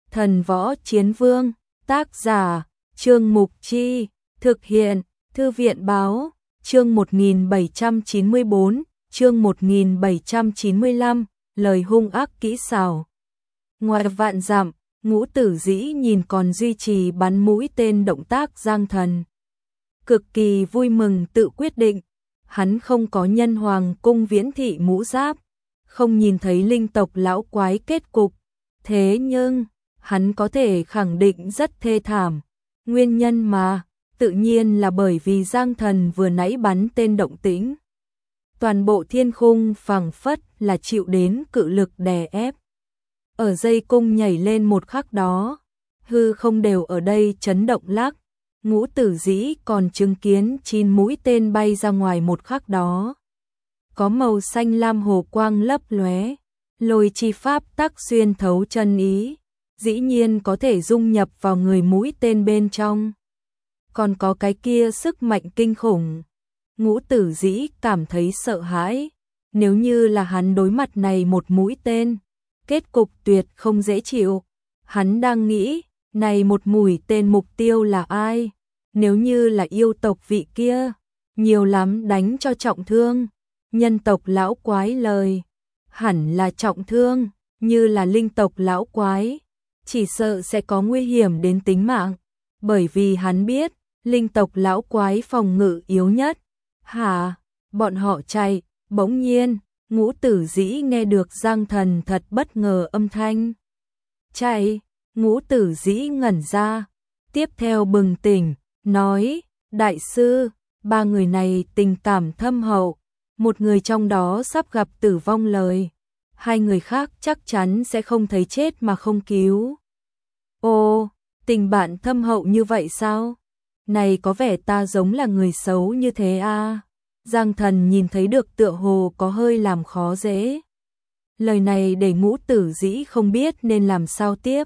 Thần Võ Chiến Vương, tác giả, Trương Mục Chi, thực hiện, Thư viện Báo, chương 1794, chương 1795, lời hung ác kỹ xảo. Ngoài vạn dặm, Ngũ Tử Dĩ nhìn còn duy trì bắn mũi tên động tác Giang Thần. Cực kỳ vui mừng tự quyết định, hắn không có nhân hoàng cung viễn thị mũ giáp, không nhìn thấy linh tộc lão quái kết cục, thế nhưng hắn có thể khẳng định rất thê thảm. Nguyên nhân mà, tự nhiên là bởi vì Giang Thần vừa nãy bắn tên động tĩnh. Toàn bộ thiên khung phảng phất là chịu đến cự lực đè ép. Ở dây cung nhảy lên một khắc đó, hư không đều ở đây chấn động lắc. Ngũ Tử Dĩ còn chứng kiến 9 mũi tên bay ra ngoài một khắc đó. Có màu xanh lam hồ quang lấp lóe, lôi chi pháp tắc xuyên thấu chân ý, dĩ nhiên có thể dung nhập vào người mũi tên bên trong. Còn có cái kia sức mạnh kinh khủng. Ngũ Tử Dĩ cảm thấy sợ hãi, nếu như là hắn đối mặt này một mũi tên, kết cục tuyệt không dễ chịu. Hắn đang nghĩ, này một mũi tên mục tiêu là ai? Nếu như là yêu tộc vị kia, nhiều lắm đánh cho trọng thương. Nhân tộc lão quái lời, hẳn là trọng thương, như là linh tộc lão quái, chỉ sợ sẽ có nguy hiểm đến tính mạng, bởi vì hắn biết, linh tộc lão quái phòng ngự yếu nhất. Hả? Bọn họ chạy, bỗng nhiên, Ngũ Tử Dĩ nghe được Giang Thần thật bất ngờ âm thanh. Chạy, Ngũ Tử Dĩ ngẩn ra, tiếp theo bừng tỉnh, nói, đại sư, ba người này tình cảm thâm hậu, một người trong đó sắp gặp tử vong lời, hai người khác chắc chắn sẽ không thấy chết mà không cứu. Ồ, tình bạn thâm hậu như vậy sao? Này có vẻ ta giống là người xấu như thế à? Giang Thần nhìn thấy được tựa hồ có hơi làm khó dễ. Lời này để Ngũ Tử Dĩ không biết nên làm sao tiếp.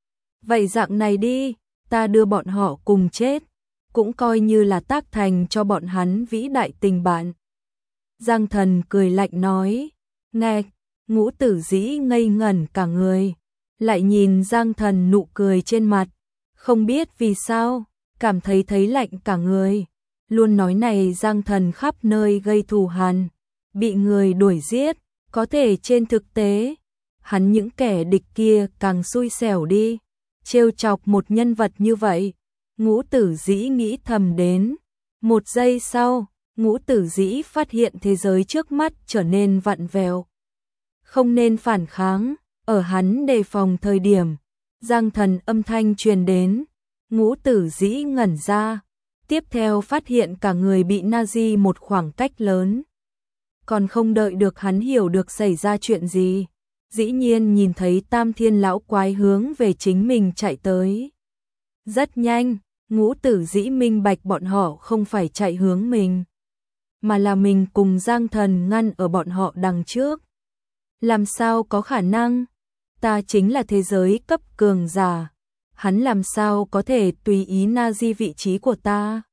Vậy dạng này đi, ta đưa bọn họ cùng chết, cũng coi như là tác thành cho bọn hắn vĩ đại tình bạn. Giang Thần cười lạnh nói, nghe, Ngũ Tử Dĩ ngây ngẩn cả người, lại nhìn Giang Thần nụ cười trên mặt, không biết vì sao, cảm thấy lạnh cả người. Luôn nói này Giang Thần khắp nơi gây thù hằn, bị người đuổi giết, có thể trên thực tế, hắn những kẻ địch kia càng xui xẻo đi, trêu chọc một nhân vật như vậy. Ngũ Tử Dĩ nghĩ thầm đến, một giây sau, Ngũ Tử Dĩ phát hiện thế giới trước mắt trở nên vặn vẹo. Không nên phản kháng, ở hắn đề phòng thời điểm, Giang Thần âm thanh truyền đến, Ngũ Tử Dĩ ngẩn ra, tiếp theo phát hiện cả người bị Nazi một khoảng cách lớn. Còn không đợi được hắn hiểu được xảy ra chuyện gì, dĩ nhiên nhìn thấy Tam Thiên lão quái hướng về chính mình chạy tới. Rất nhanh, Ngũ Tử Dĩ minh bạch bọn họ không phải chạy hướng mình, mà là mình cùng Giang Thần ngăn ở bọn họ đằng trước. Làm sao có khả năng? Ta chính là thế giới cấp cường giả, hắn làm sao có thể tùy ý Nazi vị trí của ta?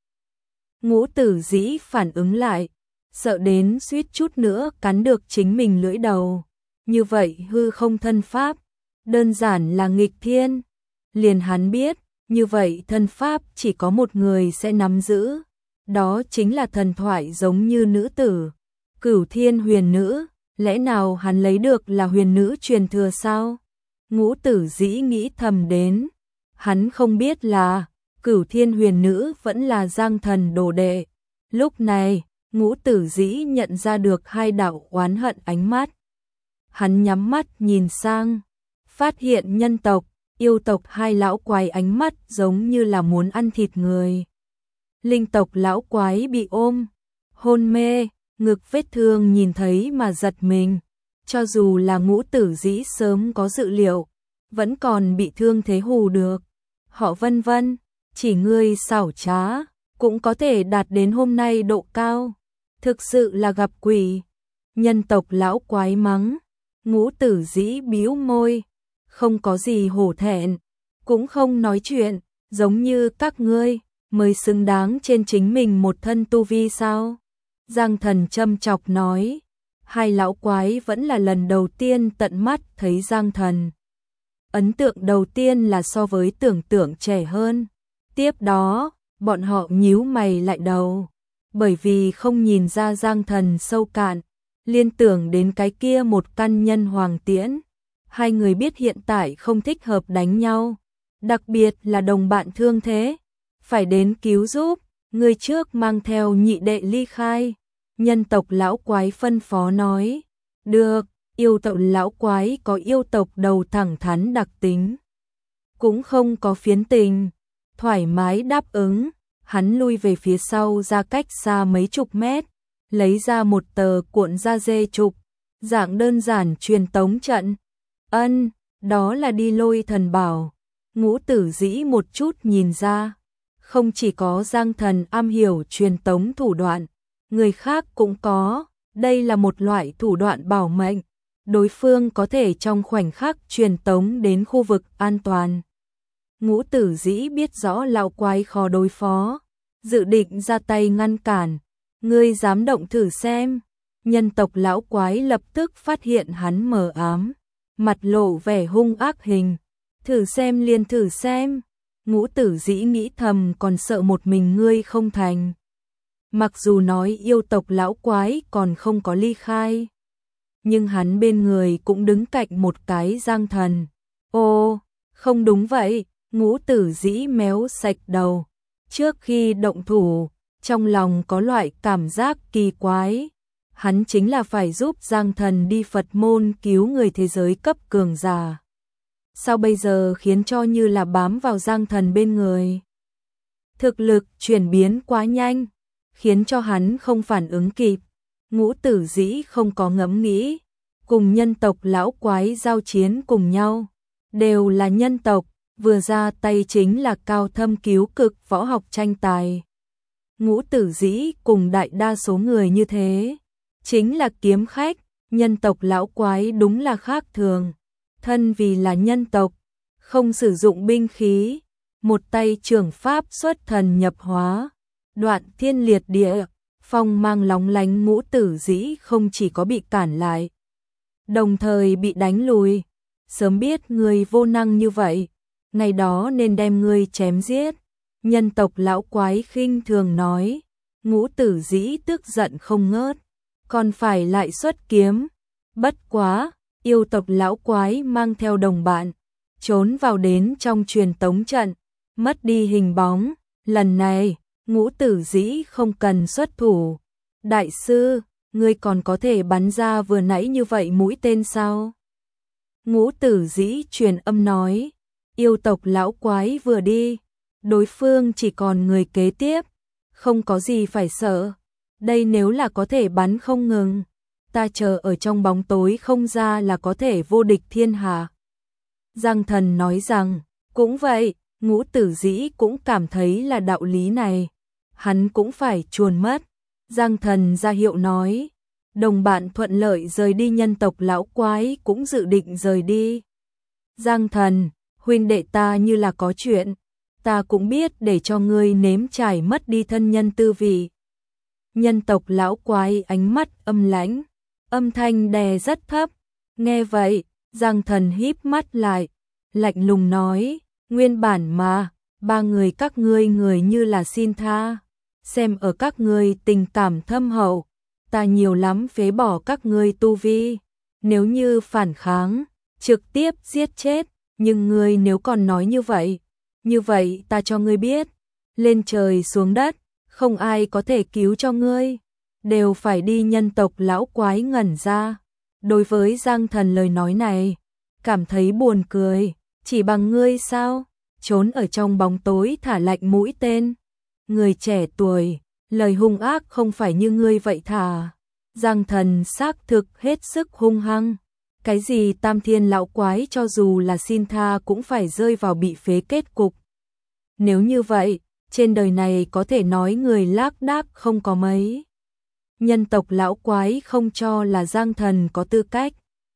Ngũ Tử Dĩ phản ứng lại, sợ đến suýt chút nữa cắn được chính mình lưỡi đầu. Như vậy hư không thân pháp, đơn giản là nghịch thiên. Liền hắn biết, như vậy thân pháp chỉ có một người sẽ nắm giữ. Đó chính là thần thoại giống như nữ tử, Cửu Thiên huyền nữ, lẽ nào hắn lấy được là huyền nữ truyền thừa sao? Ngũ Tử Dĩ nghĩ thầm đến, hắn không biết là Cửu Thiên huyền nữ vẫn là Giang Thần đồ đệ. Lúc này, Ngũ Tử Dĩ nhận ra được hai đạo oán hận ánh mắt. Hắn nhắm mắt nhìn sang, phát hiện nhân tộc, yêu tộc hai lão quái ánh mắt giống như là muốn ăn thịt người. Linh tộc lão quái bị ôm, hôn mê, ngực vết thương nhìn thấy mà giật mình. Cho dù là Ngũ Tử Dĩ sớm có dự liệu, vẫn còn bị thương thế hù được. Họ vân vân, chỉ ngươi xảo trá, cũng có thể đạt đến hôm nay độ cao. Thực sự là gặp quỷ. Nhân tộc lão quái mắng. Ngũ Tử Dĩ bĩu môi, không có gì hổ thẹn, cũng không nói chuyện, giống như các ngươi mới xứng đáng trên chính mình một thân tu vi sao? Giang Thần châm chọc nói. Hai lão quái vẫn là lần đầu tiên tận mắt thấy Giang Thần. Ấn tượng đầu tiên là so với tưởng tượng trẻ hơn. Tiếp đó, bọn họ nhíu mày lại đầu, bởi vì không nhìn ra Giang Thần sâu cạn, liên tưởng đến cái kia một căn nhân hoàng tiễn. Hai người biết hiện tại không thích hợp đánh nhau, đặc biệt là đồng bạn thương thế, phải đến cứu giúp, người trước mang theo nhị đệ ly khai. Nhân tộc lão quái phân phó nói, được, yêu tộc lão quái có yêu tộc đầu thẳng thắn đặc tính, cũng không có phiến tình, thoải mái đáp ứng. Hắn lui về phía sau ra cách xa mấy chục mét, lấy ra một tờ cuộn da dê trục, dạng đơn giản truyền tống trận. Ân, đó là đi lôi thần bảo. Ngũ Tử Dĩ một chút nhìn ra, không chỉ có Giang Thần am hiểu truyền tống thủ đoạn, người khác cũng có, đây là một loại thủ đoạn bảo mệnh, đối phương có thể trong khoảnh khắc truyền tống đến khu vực an toàn. Ngũ Tử Dĩ biết rõ lão quái khó đối phó, dự định ra tay ngăn cản. Ngươi dám động thử xem. Nhân tộc lão quái lập tức phát hiện hắn mờ ám, mặt lộ vẻ hung ác hình. Thử xem liền thử xem. Ngũ Tử Dĩ nghĩ thầm còn sợ một mình ngươi không thành. Mặc dù nói yêu tộc lão quái còn không có ly khai, nhưng hắn bên người cũng đứng cạnh một cái Giang Thần. Ô, không đúng vậy. Ngũ Tử Dĩ méo sạch đầu. Trước khi động thủ, trong lòng có loại cảm giác kỳ quái. Hắn chính là phải giúp Giang Thần đi Phật môn cứu người thế giới cấp cường giả. Sao bây giờ khiến cho như là bám vào Giang Thần bên người? Thực lực chuyển biến quá nhanh, khiến cho hắn không phản ứng kịp. Ngũ Tử Dĩ không có ngẫm nghĩ, cùng nhân tộc lão quái giao chiến cùng nhau, đều là nhân tộc, vừa ra tay chính là cao thâm cứu cực võ học tranh tài. Ngũ Tử Dĩ cùng đại đa số người như thế, chính là kiếm khách, nhân tộc lão quái đúng là khác thường. Thân vì là nhân tộc, không sử dụng binh khí, một tay trường pháp xuất thần nhập hóa, đoạn thiên liệt địa, phong mang lóng lánh. Ngũ Tử Dĩ không chỉ có bị cản lại, đồng thời bị đánh lùi. Sớm biết người vô năng như vậy, ngày đó nên đem ngươi chém giết. Nhân tộc lão quái khinh thường nói. Ngũ Tử Dĩ tức giận không ngớt, còn phải lại xuất kiếm. Bất quá, yêu tộc lão quái mang theo đồng bạn, trốn vào đến trong truyền tống trận, mất đi hình bóng. Lần này, Ngũ Tử Dĩ không cần xuất thủ. Đại sư, ngươi còn có thể bắn ra vừa nãy như vậy mũi tên sao? Ngũ Tử Dĩ truyền âm nói. Yêu tộc lão quái vừa đi, đối phương chỉ còn người kế tiếp, không có gì phải sợ. Đây nếu là có thể bắn không ngừng, ta chờ ở trong bóng tối không ra là có thể vô địch thiên hạ. Giang Thần nói rằng, cũng vậy. Ngũ Tử Dĩ cũng cảm thấy là đạo lý này, hắn cũng phải chuồn mất. Giang Thần ra hiệu nói, đồng bạn thuận lợi rời đi. Nhân tộc lão quái cũng dự định rời đi. Giang Thần, huynh đệ ta như là có chuyện, ta cũng biết để cho ngươi nếm trải mất đi thân nhân tư vị. Nhân tộc lão quái ánh mắt âm lãnh, âm thanh đè rất thấp. Nghe vậy, Giang Thần híp mắt lại, lạnh lùng nói, nguyên bản mà, ba người các ngươi người như là xin tha, xem ở các ngươi tình cảm thâm hậu, ta nhiều lắm phế bỏ các ngươi tu vi, nếu như phản kháng, trực tiếp giết chết. Nhưng ngươi nếu còn nói như vậy ta cho ngươi biết, lên trời xuống đất, không ai có thể cứu cho ngươi, đều phải đi. Nhân tộc lão quái ngẩn ra, đối với Giang Thần lời nói này, cảm thấy buồn cười, chỉ bằng ngươi sao, trốn ở trong bóng tối thả lạnh mũi tên. Người trẻ tuổi, lời hung ác không phải như ngươi vậy thà. Giang Thần xác thực hết sức hung hăng. Cái gì Tam Thiên lão quái cho dù là xin tha cũng phải rơi vào bị phế kết cục. Nếu như vậy, trên đời này có thể nói người lác đác không có mấy. Nhân tộc lão quái không cho là Giang Thần có tư cách.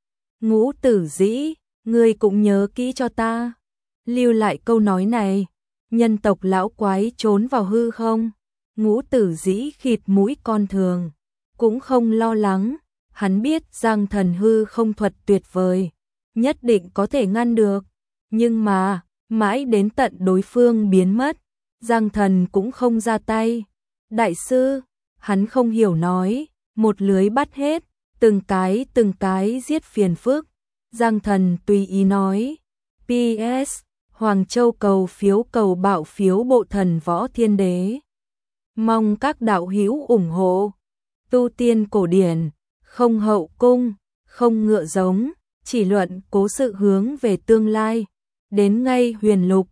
Ngũ Tử Dĩ, ngươi cũng nhớ kỹ cho ta. Lưu lại câu nói này. Nhân tộc lão quái trốn vào hư không. Ngũ Tử Dĩ khịt mũi con thường, cũng không lo lắng. Hắn biết Giang Thần hư không thuật tuyệt vời, nhất định có thể ngăn được. Nhưng mà, mãi đến tận đối phương biến mất, Giang Thần cũng không ra tay. Đại sư, hắn không hiểu nói, một lưới bắt hết, từng cái giết phiền phức. Giang Thần tùy ý nói, PS, Hoàng Châu cầu bạo phiếu bộ thần võ thiên đế. Mong các đạo hữu ủng hộ. Tu tiên cổ điển, không hậu cung, không ngựa giống, chỉ luận cố sự hướng về tương lai. Đến ngay huyền lục,